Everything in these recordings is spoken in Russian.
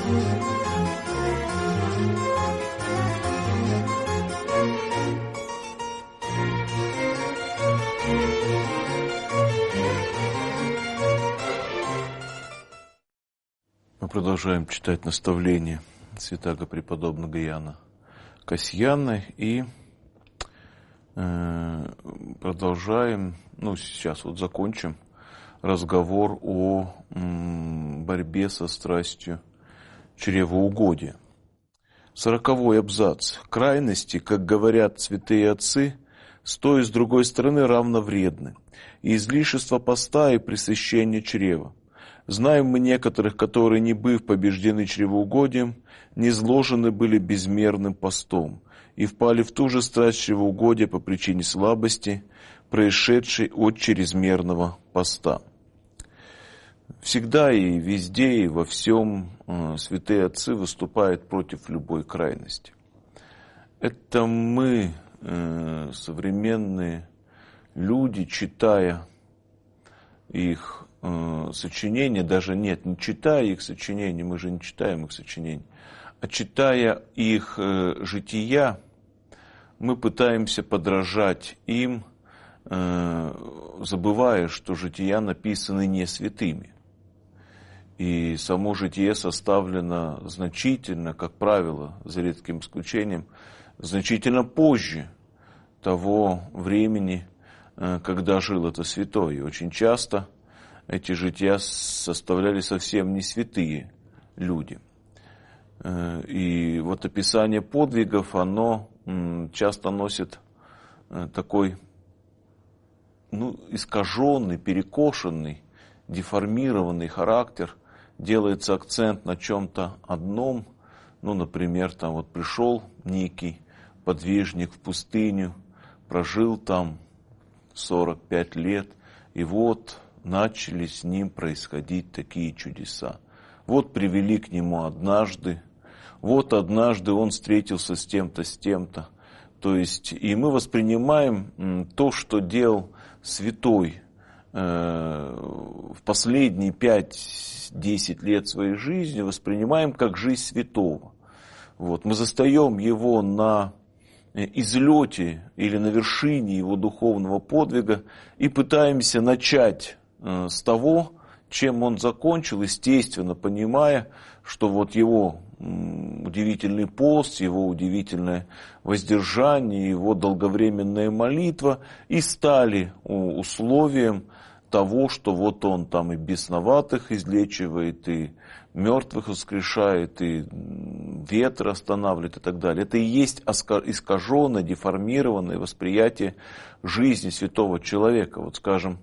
Мы продолжаем читать наставления святаго преподобного Иоанна Касьяна и продолжаем, сейчас вот закончим разговор о борьбе со страстью чревоугодия. 40-й абзац. Крайности, как говорят святые отцы, с той и с другой стороны равно вредны, и излишество поста и пресыщение чрева. Знаем мы некоторых, которые, не быв побеждены чревоугодием, низложены были безмерным постом и впали в ту же страсть чревоугодия по причине слабости, происшедшей от чрезмерного поста. Всегда и везде, и во всем святые отцы выступают против любой крайности. Это мы, современные люди, читая их сочинения, даже не читая их сочинения, мы же не читаем их сочинения, а читая их жития, мы пытаемся подражать им, забывая, что жития написаны не святыми. И само житие составлено значительно, как правило, за редким исключением, значительно позже того времени, когда жил это святой. И очень часто эти жития составляли совсем не святые люди. И вот описание подвигов, оно часто носит такой искаженный, перекошенный, деформированный характер. Делается акцент на чем-то одном. Например, пришел некий подвижник в пустыню, прожил там 45 лет, и вот начали с ним происходить такие чудеса. Вот привели к нему однажды, вот однажды он встретился с тем-то, с тем-то. То есть, и мы воспринимаем то, что делал святой в последние 5-10 лет своей жизни, воспринимаем как жизнь святого. Вот. Мы застаем его на излете или на вершине его духовного подвига и пытаемся начать с того, чем он закончил, естественно, понимая, что вот его удивительный пост, его удивительное воздержание, его долговременная молитва и стали условием того, что вот он там и бесноватых излечивает, и мертвых воскрешает, и ветер останавливает и так далее. Это и есть искаженное, деформированное восприятие жизни святого человека. Вот, скажем,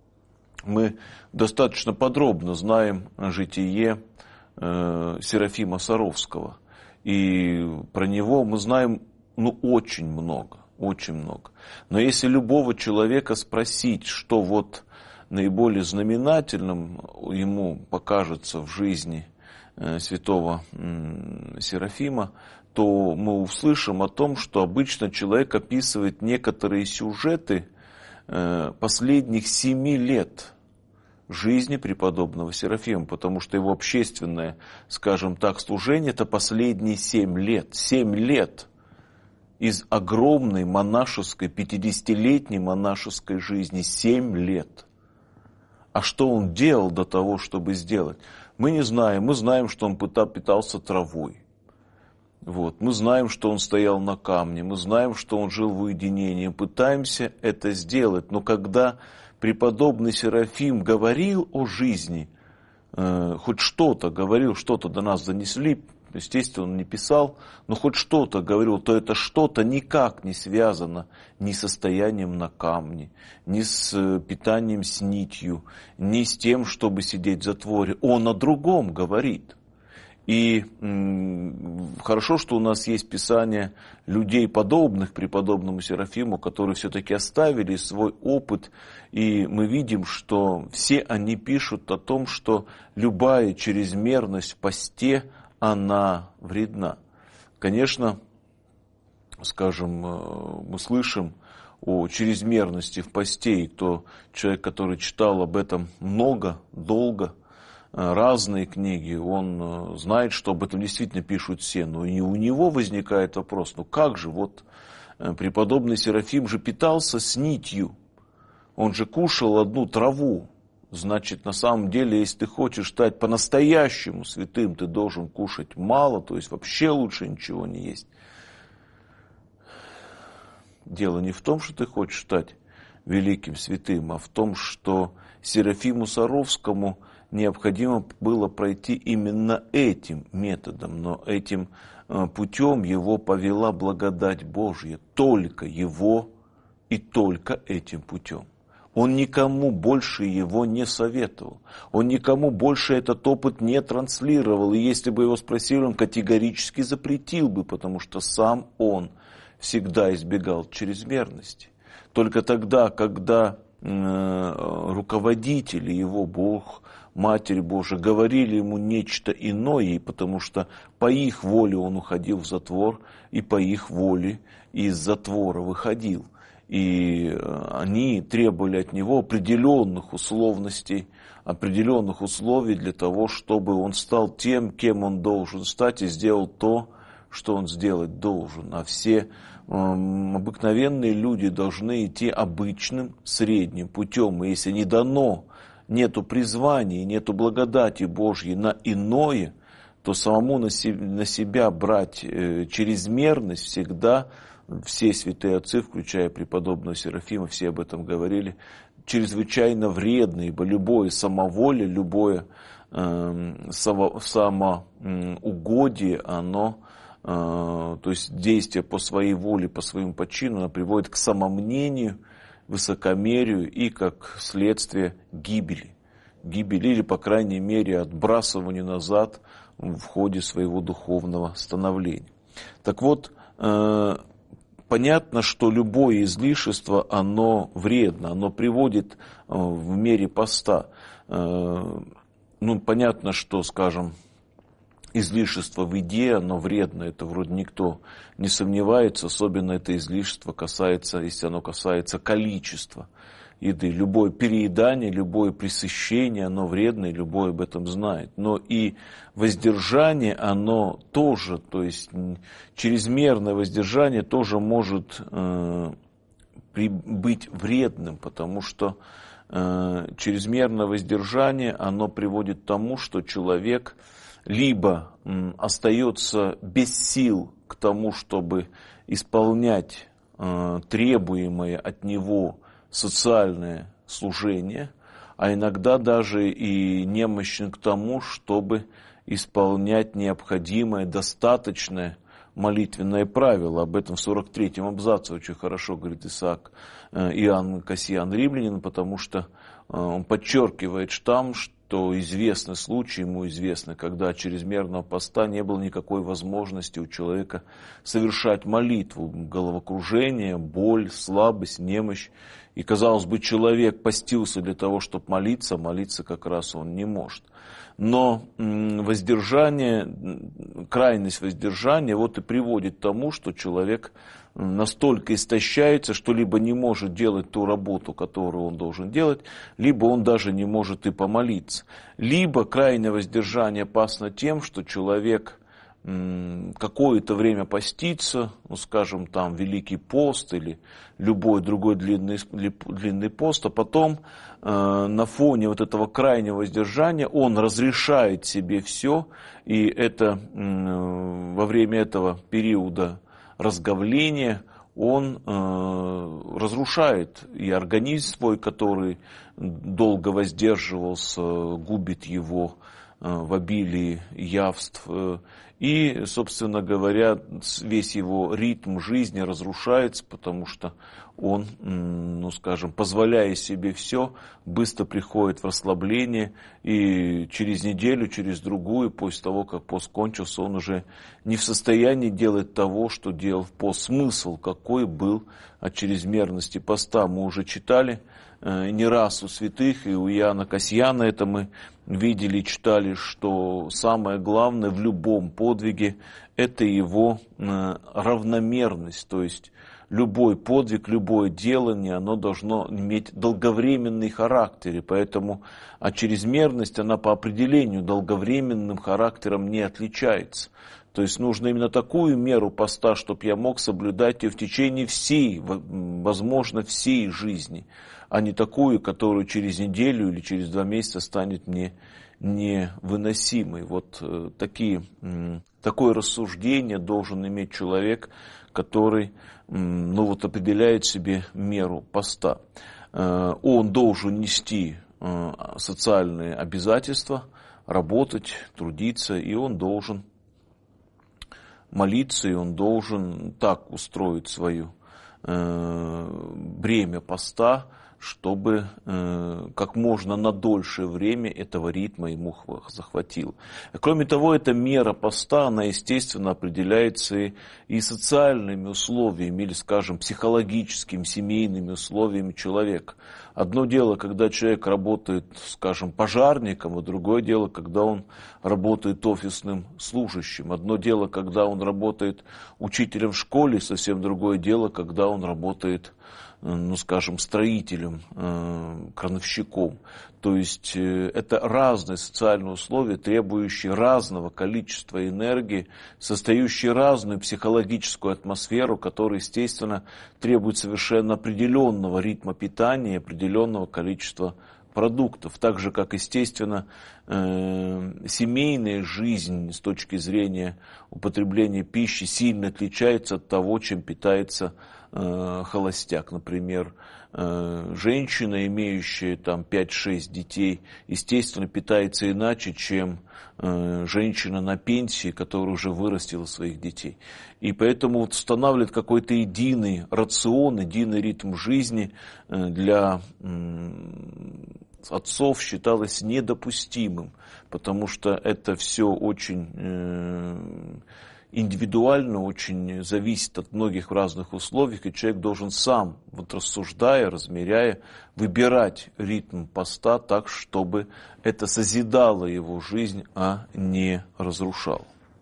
мы достаточно подробно знаем житие Серафима Саровского. И про него мы знаем очень много, очень много. Но если любого человека спросить, что вот наиболее знаменательным ему покажется в жизни святого Серафима, то мы услышим о том, что обычно человек описывает некоторые сюжеты последних 7 лет жизни преподобного Серафима, потому что его общественное, скажем так, служение – это последние 7 лет. 7 лет из огромной монашеской, 50-летней монашеской жизни. 7 лет. А что он делал до того, чтобы сделать? Мы не знаем. Мы знаем, что он питался травой. Вот. Мы знаем, что он стоял на камне. Мы знаем, что он жил в уединении. Пытаемся это сделать. Но когда преподобный Серафим говорил о жизни, хоть что-то говорил, что-то до нас донесли, естественно, он не писал, но хоть что-то говорил, то это что-то никак не связано ни с состоянием на камне, ни с питанием с нитью, ни с тем, чтобы сидеть в затворе. Он о другом говорит. И хорошо, что у нас есть писания людей, подобных преподобному Серафиму, которые все-таки оставили свой опыт. И мы видим, что все они пишут о том, что любая чрезмерность в посте, она вредна. Конечно, скажем, мы слышим о чрезмерности в посте, и то человек, который читал об этом много, долго, разные книги, он знает, что об этом действительно пишут все, но и у него возникает вопрос, ну как же, вот преподобный Серафим же питался с нитью, он же кушал одну траву, значит, на самом деле, если ты хочешь стать по-настоящему святым, ты должен кушать мало, то есть вообще лучше ничего не есть. Дело не в том, что ты хочешь стать великим святым, а в том, что Серафиму Саровскому необходимо было пройти именно этим методом, но этим путем его повела благодать Божья, только его и только этим путем. Он никому больше его не советовал, он никому больше этот опыт не транслировал, и если бы его спросили, он категорически запретил бы, потому что сам он всегда избегал чрезмерности. Только тогда, когда руководители его, Бог, Матерь Божия, говорили ему нечто иное, и потому что по их воле он уходил в затвор, и по их воле из затвора выходил. И они требовали от него определенных условностей, определенных условий для того, чтобы он стал тем, кем он должен стать, и сделал то, что он сделать должен. А все обыкновенные люди должны идти обычным средним путем. И если не дано, нету призвания, нету благодати Божьей на иное, то самому на себя брать чрезмерность всегда, все святые отцы, включая преподобного Серафима, все об этом говорили, чрезвычайно вредно, ибо любое самоволие, любое самоугодие, оно, то есть действие по своей воле, по своему почину, оно приводит к самомнению, высокомерию и, как следствие, гибели. Гибели или, по крайней мере, отбрасыванию назад в ходе своего духовного становления. Так вот, понятно, что любое излишество, оно вредно, оно приводит в мере поста. Понятно, что, скажем, излишество в еде, оно вредно, это вроде никто не сомневается, особенно это излишество касается, если оно касается количества еды. Любое переедание, любое пресыщение, оно вредно, и любой об этом знает. Но и воздержание, оно тоже, то есть чрезмерное воздержание тоже может быть вредным, потому что чрезмерное воздержание, оно приводит к тому, что человек либо остается без сил к тому, чтобы исполнять требуемое от него социальное служение, а иногда даже и немощен к тому, чтобы исполнять необходимое, достаточное молитвенное правило. Об этом в 43-м абзаце очень хорошо говорит Иоанн Кассиан Римлянин, потому что он подчеркивает там, что известны случаи, ему известно, когда от чрезмерного поста не было никакой возможности у человека совершать молитву. Головокружение, боль, слабость, немощь. И, казалось бы, человек постился для того, чтобы молиться, молиться как раз он не может. Но воздержание, крайность воздержания вот и приводит к тому, что человек настолько истощается, что либо не может делать ту работу, которую он должен делать, либо он даже не может и помолиться. Либо крайнее воздержание опасно тем, что человек какое-то время постится, скажем, там Великий пост или любой другой длинный пост, а потом на фоне вот этого крайнего воздержания он разрешает себе все, и это во время этого периода разговления он разрушает и организм свой, который долго воздерживался, губит его в обилии явств. И, собственно говоря, весь его ритм жизни разрушается, потому что он, позволяя себе все, быстро приходит в расслабление, и через неделю, через другую, после того, как пост кончился, он уже не в состоянии делать того, что делал в пост. Смысл какой был от чрезмерности поста, мы уже читали не раз у святых, и у Иоанна Кассиана это мы видели, читали, что самое главное в любом подвиге – это его равномерность, то есть любой подвиг, любое делание, оно должно иметь долговременный характер. И поэтому чрезмерность, она по определению долговременным характером не отличается. То есть нужно именно такую меру поста, чтобы я мог соблюдать ее в течение всей, возможно, всей жизни, а не такую, которую через неделю или через 2 месяца станет мне невыносимой. Вот такое рассуждение должен иметь человек, который определяет себе меру поста. Он должен нести социальные обязательства, работать, трудиться, и он должен молиться, и он должен так устроить свое бремя поста, чтобы как можно на дольшее время этого ритма ему захватило. Кроме того, эта мера поста, она, естественно, определяется и социальными условиями, или, скажем, психологическими, семейными условиями человека. Одно дело, когда человек работает, скажем, пожарником, а другое дело, когда он работает офисным служащим. Одно дело, когда он работает учителем в школе, совсем другое дело, когда он работает, скажем, строителем, крановщиком. То есть это разные социальные условия, требующие разного количества энергии, создающие разную психологическую атмосферу, которая, естественно, требует совершенно определенного ритма питания, определенного количества продуктов. Так же, как, естественно, семейная жизнь с точки зрения употребления пищи сильно отличается от того, чем питается холостяк. Например, женщина, имеющая 5-6 детей, естественно, питается иначе, чем женщина на пенсии, которая уже вырастила своих детей. И поэтому устанавливать какой-то единый рацион, единый ритм жизни для отцов считалось недопустимым, потому что это все очень индивидуально, очень зависит от многих разных условий, и человек должен сам, рассуждая, размеряя, выбирать ритм поста так, чтобы это созидало его жизнь, а не разрушало.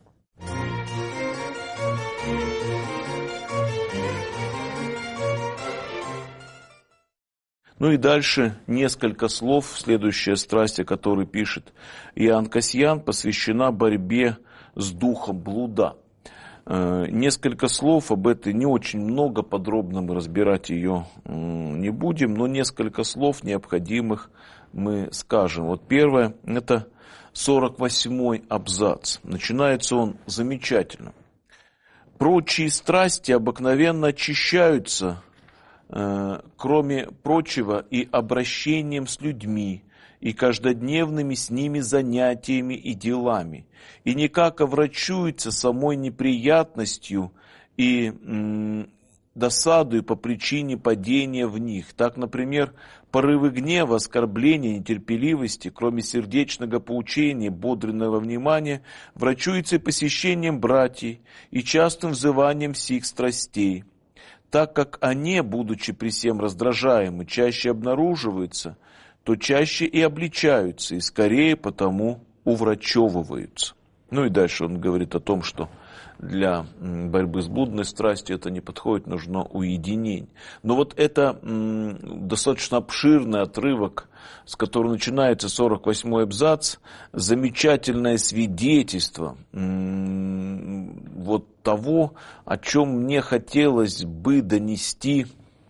И дальше несколько слов. Следующая страсть, о которой пишет Иоанн Кассиан, посвящена борьбе с духом блуда. Несколько слов об этой, не очень много, подробно мы разбирать ее не будем, но несколько слов необходимых мы скажем. Вот первое, это 48-й абзац. Начинается он замечательно. «Прочие страсти обыкновенно очищаются, кроме прочего, и обращением с людьми, и каждодневными с ними занятиями и делами, и никак оврачуется самой неприятностью и досадою по причине падения в них. Так, например, порывы гнева, оскорбления, нетерпеливости, кроме сердечного поучения, бодренного внимания, врачуется и посещением братьев, и частым взыванием сих страстей. Так как они, будучи при всем раздражаемы, чаще обнаруживаются, то чаще и обличаются, и скорее потому уврачевываются». И дальше он говорит о том, что для борьбы с блудной страстью это не подходит, нужно уединение. Но вот это достаточно обширный отрывок, с которого начинается 48-й абзац, замечательное свидетельство того, о чем мне хотелось бы донести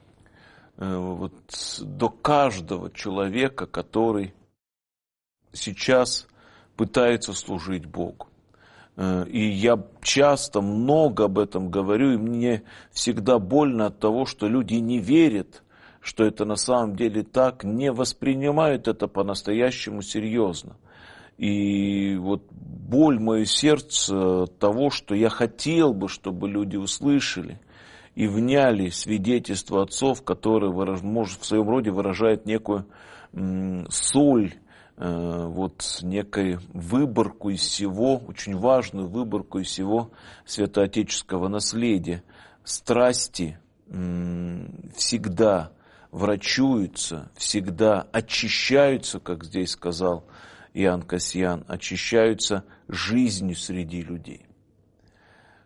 до каждого человека, который сейчас пытается служить Богу. И я часто много об этом говорю, и мне всегда больно от того, что люди не верят, что это на самом деле так, не воспринимают это по-настоящему серьезно. И боль мое сердце того, что я хотел бы, чтобы люди услышали и вняли свидетельство отцов, которые, может, в своем роде выражают некую соль, некую выборку из всего, очень важную выборку из всего святоотеческого наследия. Страсти всегда врачуются, всегда очищаются, как здесь сказал Иоанн Кассиан, очищаются жизнью среди людей.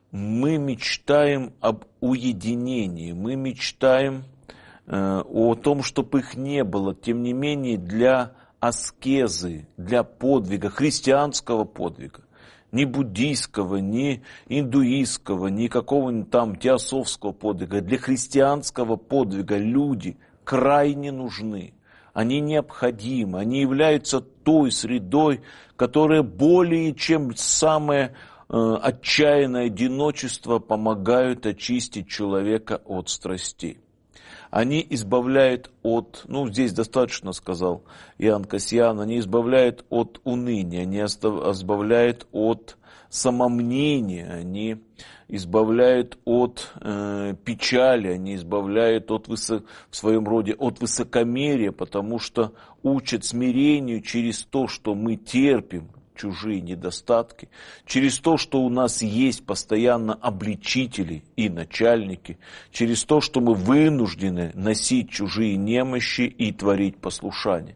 мы мечтаем об уединении, мы мечтаем о том, чтобы их не было. Тем не менее, для аскезы, для подвига, христианского подвига, ни буддийского, ни индуистского, ни какого-нибудь там теософского подвига, для христианского подвига люди крайне нужны. Они необходимы, они являются той средой, которая более чем самое отчаянное одиночество помогают очистить человека от страстей. Они избавляют от, здесь достаточно сказал Иоанн Кассиан, они избавляют от уныния, они избавляют от самомнения, они избавляют от печали, они избавляют в своем роде от высокомерия, потому что учат смирению через то, что мы терпим чужие недостатки, через то, что у нас есть постоянно обличители и начальники, через то, что мы вынуждены носить чужие немощи и творить послушание.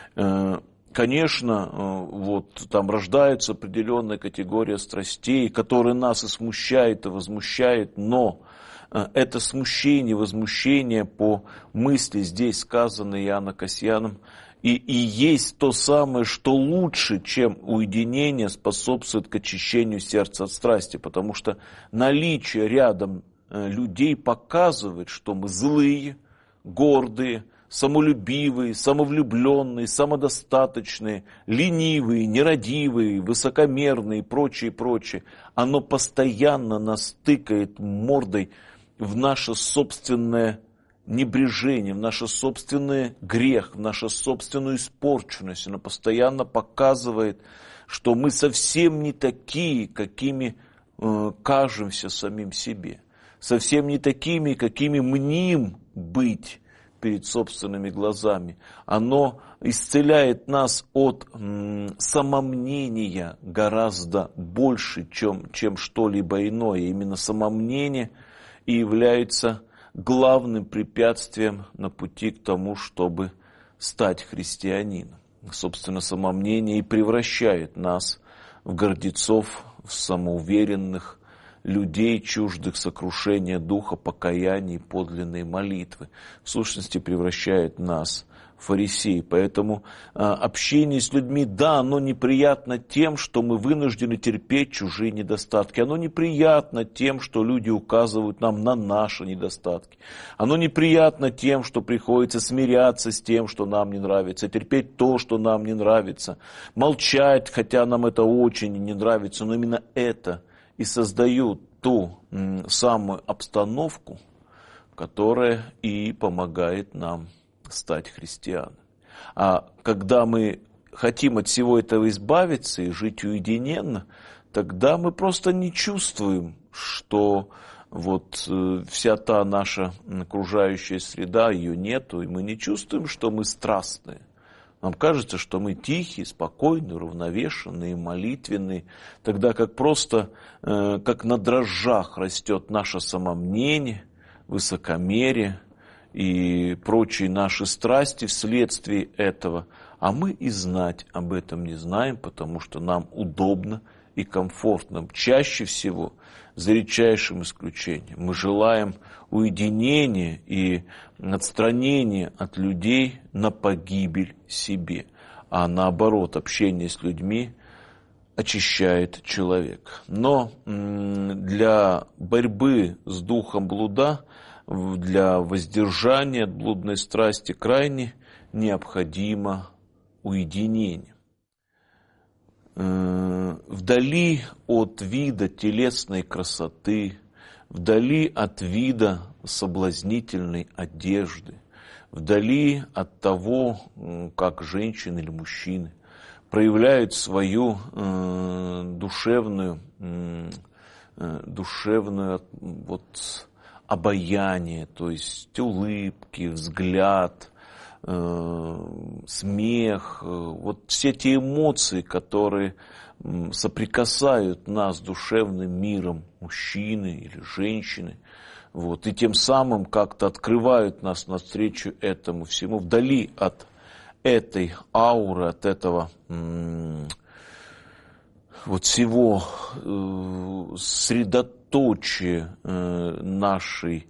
Конечно, там рождается определенная категория страстей, которая нас и смущает, и возмущает, но это смущение, возмущение по мысли, здесь сказанной Иоанном Кассианом, и есть то самое, что лучше, чем уединение, способствует к очищению сердца от страсти, потому что наличие рядом людей показывает, что мы злые, гордые, самолюбивые, самовлюбленные, самодостаточные, ленивые, нерадивые, высокомерные и прочее, прочее. Оно постоянно нас тыкает мордой в наше собственное небрежение, в наш собственный грех, в нашу собственную испорченность. Оно постоянно показывает, что мы совсем не такие, какими кажемся самим себе. Совсем не такими, какими мним быть перед собственными глазами. Оно исцеляет нас от самомнения гораздо больше, чем что-либо иное. Именно самомнение и является главным препятствием на пути к тому, чтобы стать христианином. Собственно, самомнение и превращает нас в гордецов, в самоуверенных людей, чуждых сокрушения духа, покаяния и подлинной молитвы. В сущности, превращает нас в фарисеи. Поэтому общение с людьми, да, оно неприятно тем, что мы вынуждены терпеть чужие недостатки. Оно неприятно тем, что люди указывают нам на наши недостатки. Оно неприятно тем, что приходится смиряться с тем, что нам не нравится, терпеть то, что нам не нравится, молчать, хотя нам это очень не нравится, но именно это и создают ту самую обстановку, которая и помогает нам стать христианами. А когда мы хотим от всего этого избавиться и жить уединенно, тогда мы просто не чувствуем, что вся та наша окружающая среда, ее нету, и мы не чувствуем, что мы страстные. Нам кажется, что мы тихие, спокойные, уравновешенные, молитвенные, тогда как просто, как на дрожжах растет наше самомнение, высокомерие и прочие наши страсти вследствие этого. А мы и знать об этом не знаем, потому что нам удобно и комфортно. Чаще всего, за редчайшим исключением, мы желаем уединения и отстранения от людей на погибель себе. А наоборот, общение с людьми очищает человека. Но для борьбы с духом блуда, для воздержания от блудной страсти крайне необходимо уединение. Вдали от вида телесной красоты, вдали от вида соблазнительной одежды, вдали от того, как женщины или мужчины проявляют свою душевную обаяние, то есть улыбки, взгляд, смех, все те эмоции, которые соприкасают нас с душевным миром мужчины или женщины, и тем самым как-то открывают нас навстречу этому всему, вдали от этой ауры, от этого вот всего средоточие нашей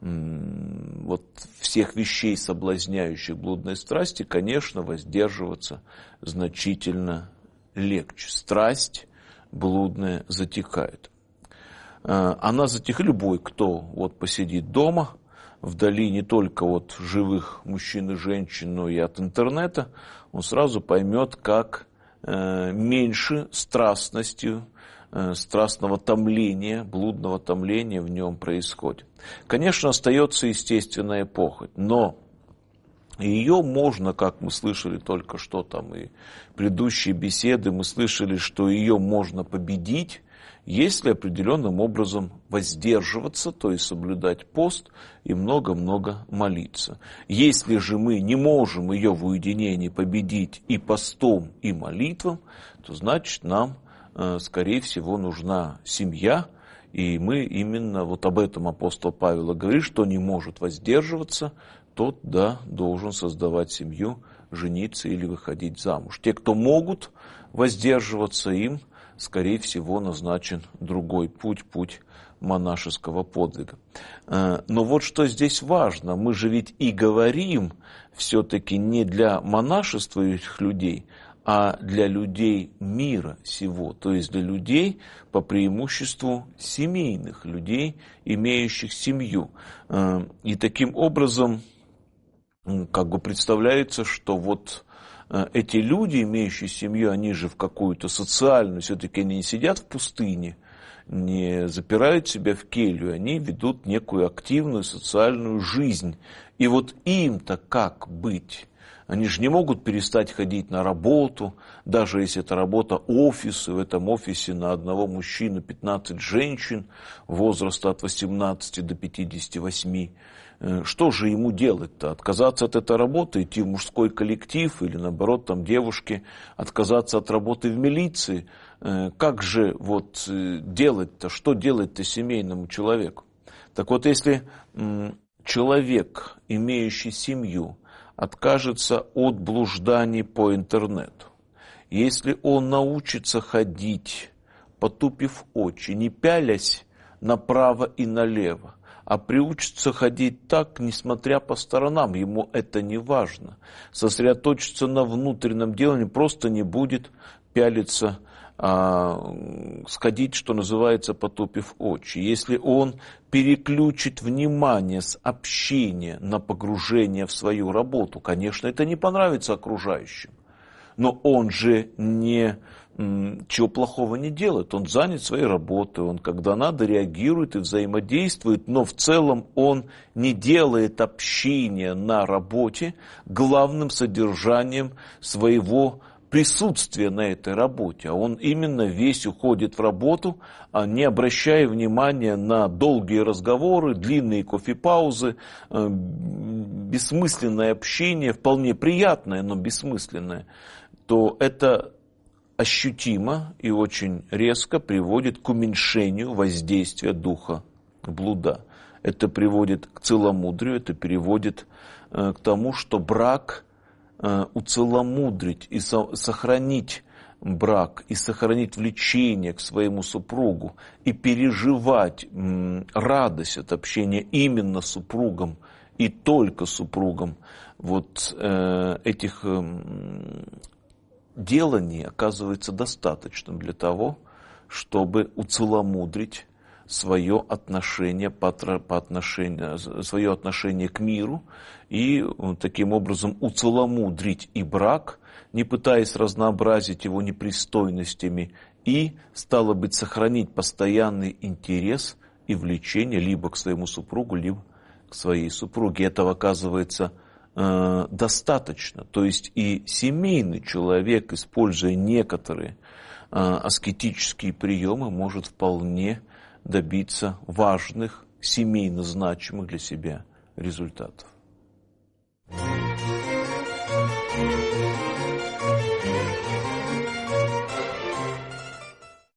вот всех вещей, соблазняющих блудной страсти, конечно, воздерживаться значительно легче. Страсть блудная затихает. Она затихает, любой, кто вот посидит дома, вдали не только от живых мужчин и женщин, но и от интернета, он сразу поймет, как меньше страстностью, страстного томления, блудного томления в нем происходит. Конечно, остается естественная похоть, но ее можно, как мы слышали только что там и предыдущие беседы, мы слышали, что ее можно победить, если определенным образом воздерживаться, то есть соблюдать пост и много-много молиться. Если же мы не можем ее в уединении победить и постом, и молитвом, то значит нам, скорее всего, нужна семья, и мы именно вот об этом апостол Павел говорит, что не может воздерживаться, тот, да, должен создавать семью, жениться или выходить замуж. Те, кто могут воздерживаться, им, скорее всего, назначен другой путь, путь монашеского подвига. Но вот что здесь важно, мы же ведь и говорим все-таки не для монашествующих людей, а для людей мира сего, то есть для людей по преимуществу семейных людей, имеющих семью. И таким образом, как бы представляется, что вот эти люди, имеющие семью, они же в какую-то социальную, все-таки они не сидят в пустыне, не запирают себя в келью, они ведут некую активную социальную жизнь. И вот им-то как быть? Они же не могут перестать ходить на работу, даже если это работа офиса, в этом офисе на одного мужчину 15 женщин, возраста от 18 до 58. Что же ему делать-то? Отказаться от этой работы, идти в мужской коллектив или наоборот там девушки, отказаться от работы в милиции? Как же вот делать-то, что делать-то семейному человеку? Так вот, если человек, имеющий семью, откажется от блужданий по интернету, если он научится ходить, потупив очи, не пялясь направо и налево, а приучится ходить так, несмотря по сторонам, ему это не важно, сосредоточиться на внутреннем делании, просто не будет пялиться, сходить, что называется, потупив очи. Если он переключит внимание с общения на погружение в свою работу, конечно, это не понравится окружающим, но он же ничего плохого не делает, он занят своей работой, он когда надо реагирует и взаимодействует, но в целом он не делает общение на работе главным содержанием своего присутствие на этой работе, а он именно весь уходит в работу, не обращая внимания на долгие разговоры, длинные кофе-паузы, бессмысленное общение, вполне приятное, но бессмысленное, то это ощутимо и очень резко приводит к уменьшению воздействия духа блуда. Это приводит к целомудрию, это приводит к тому, что брак уцеломудрить и сохранить брак, и сохранить влечение к своему супругу, и переживать радость от общения именно с супругом и только с супругом, вот этих деланий оказывается достаточным для того, чтобы уцеломудрить свое отношение к миру и таким образом уцеломудрить и брак, не пытаясь разнообразить его непристойностями, и, стало быть, сохранить постоянный интерес и влечение либо к своему супругу, либо к своей супруге. Этого оказывается достаточно. То есть и семейный человек, используя некоторые аскетические приемы, может вполне добиться важных, семейно значимых для себя результатов.